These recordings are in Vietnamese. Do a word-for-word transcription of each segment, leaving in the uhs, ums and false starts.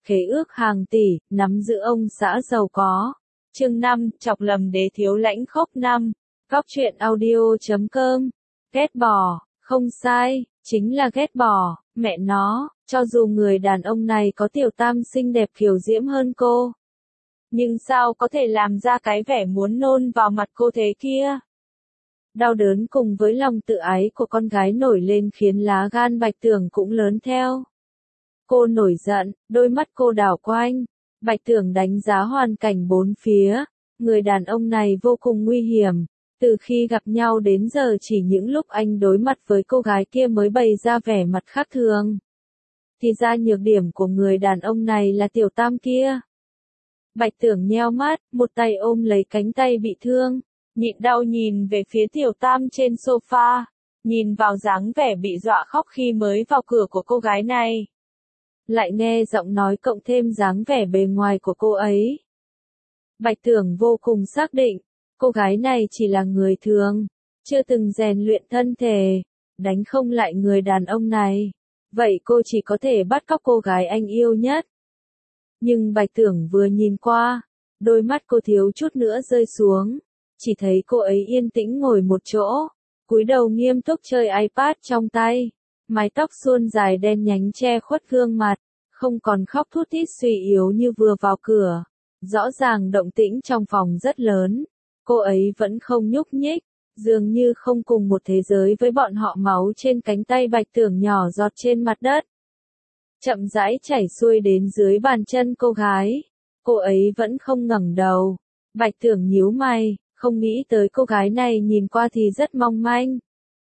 khế ước hàng tỷ, nắm giữ ông xã giàu có. Chương năm, chọc lầm đế thiếu lãnh khốc năm. Cóc truyện audio chấm com. Ghét bỏ, không sai, chính là ghét bỏ, mẹ nó, cho dù người đàn ông này có tiểu tam xinh đẹp kiều diễm hơn cô. Nhưng sao có thể làm ra cái vẻ muốn nôn vào mặt cô thế kia? Đau đớn cùng với lòng tự ái của con gái nổi lên khiến lá gan Bạch Tưởng cũng lớn theo. Cô nổi giận, đôi mắt cô đảo quanh. Bạch Tưởng đánh giá hoàn cảnh bốn phía. Người đàn ông này vô cùng nguy hiểm. Từ khi gặp nhau đến giờ chỉ những lúc anh đối mặt với cô gái kia mới bày ra vẻ mặt khác thường. Thì ra nhược điểm của người đàn ông này là tiểu tam kia. Bạch Tưởng nheo mắt, một tay ôm lấy cánh tay bị thương, nhịn đau nhìn về phía tiểu tam trên sofa, nhìn vào dáng vẻ bị dọa khóc khi mới vào cửa của cô gái này. Lại nghe giọng nói cộng thêm dáng vẻ bề ngoài của cô ấy. Bạch Tưởng vô cùng xác định, cô gái này chỉ là người thường, chưa từng rèn luyện thân thể, đánh không lại người đàn ông này. Vậy cô chỉ có thể bắt cóc cô gái anh yêu nhất. Nhưng Bạch Tưởng vừa nhìn qua, đôi mắt cô thiếu chút nữa rơi xuống, chỉ thấy cô ấy yên tĩnh ngồi một chỗ, cúi đầu nghiêm túc chơi iPad trong tay, mái tóc suôn dài đen nhánh che khuất gương mặt, không còn khóc thút thít suy yếu như vừa vào cửa. Rõ ràng động tĩnh trong phòng rất lớn, cô ấy vẫn không nhúc nhích, dường như không cùng một thế giới với bọn họ. Máu trên cánh tay Bạch Tưởng nhỏ giọt trên mặt đất, chậm rãi chảy xuôi đến dưới bàn chân cô gái. Cô ấy vẫn không ngẩng đầu. Bạch Tưởng nhíu mày, không nghĩ tới cô gái này nhìn qua thì rất mong manh.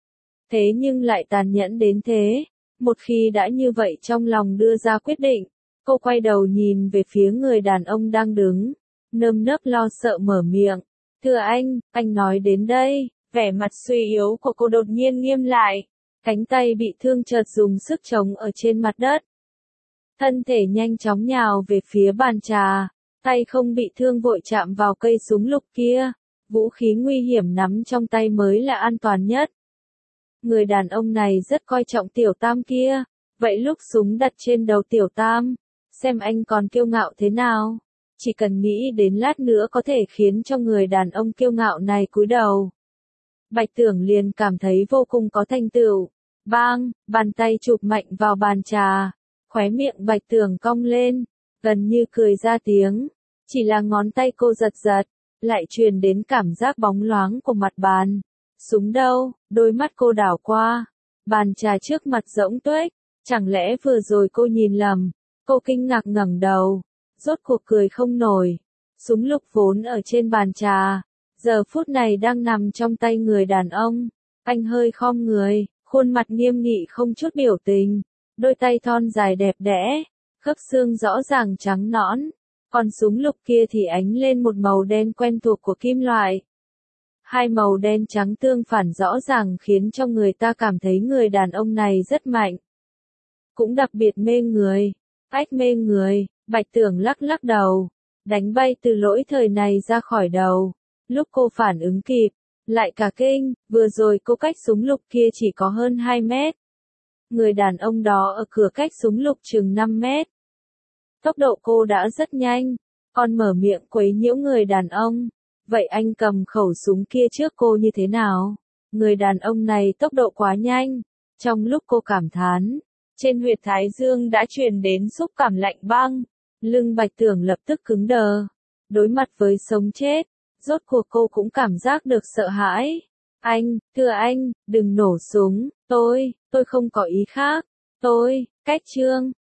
Thế nhưng lại tàn nhẫn đến thế. Một khi đã như vậy trong lòng đưa ra quyết định, cô quay đầu nhìn về phía người đàn ông đang đứng, nơm nớp lo sợ mở miệng. Thưa anh, anh nói đến đây, vẻ mặt suy yếu của cô đột nhiên nghiêm lại, cánh tay bị thương chợt dùng sức chống ở trên mặt đất. Thân thể nhanh chóng nhào về phía bàn trà, tay không bị thương vội chạm vào cây súng lục kia, vũ khí nguy hiểm nắm trong tay mới là an toàn nhất. Người đàn ông này rất coi trọng tiểu tam kia, vậy lúc súng đặt trên đầu tiểu tam, xem anh còn kiêu ngạo thế nào, chỉ cần nghĩ đến lát nữa có thể khiến cho người đàn ông kiêu ngạo này cúi đầu. Bạch Tưởng liền cảm thấy vô cùng có thành tựu. Bang, bàn tay chụp mạnh vào bàn trà, khóe miệng Bạch Tưởng cong lên, gần như cười ra tiếng, chỉ là ngón tay cô giật giật, lại truyền đến cảm giác bóng loáng của mặt bàn. Súng đâu? Đôi mắt cô đảo qua, bàn trà trước mặt rỗng tuếch, chẳng lẽ vừa rồi cô nhìn lầm? Cô kinh ngạc ngẩng đầu, rốt cuộc cười không nổi. Súng lục vốn ở trên bàn trà, giờ phút này đang nằm trong tay người đàn ông. Anh hơi khom người, khuôn mặt nghiêm nghị không chút biểu tình, đôi tay thon dài đẹp đẽ, khớp xương rõ ràng trắng nõn, còn súng lục kia thì ánh lên một màu đen quen thuộc của kim loại. Hai màu đen trắng tương phản rõ ràng khiến cho người ta cảm thấy người đàn ông này rất mạnh, cũng đặc biệt mê người. Ách mê người, Bạch Tưởng lắc lắc đầu, đánh bay từ lỗi thời này ra khỏi đầu. Lúc cô phản ứng kịp, lại cả kinh, vừa rồi cô cách súng lục kia chỉ có hơn hai mét. Người đàn ông đó ở cửa cách súng lục chừng năm mét. Tốc độ cô đã rất nhanh, còn mở miệng quấy nhiễu người đàn ông. Vậy anh cầm khẩu súng kia trước cô như thế nào? Người đàn ông này tốc độ quá nhanh. Trong lúc cô cảm thán, trên huyệt thái dương đã truyền đến xúc cảm lạnh băng. Lưng Bạch Tưởng lập tức cứng đờ. Đối mặt với sống chết, rốt cuộc cô cũng cảm giác được sợ hãi. Anh, thưa anh, đừng nổ súng, tôi, tôi không có ý khác. Tôi, cách trương,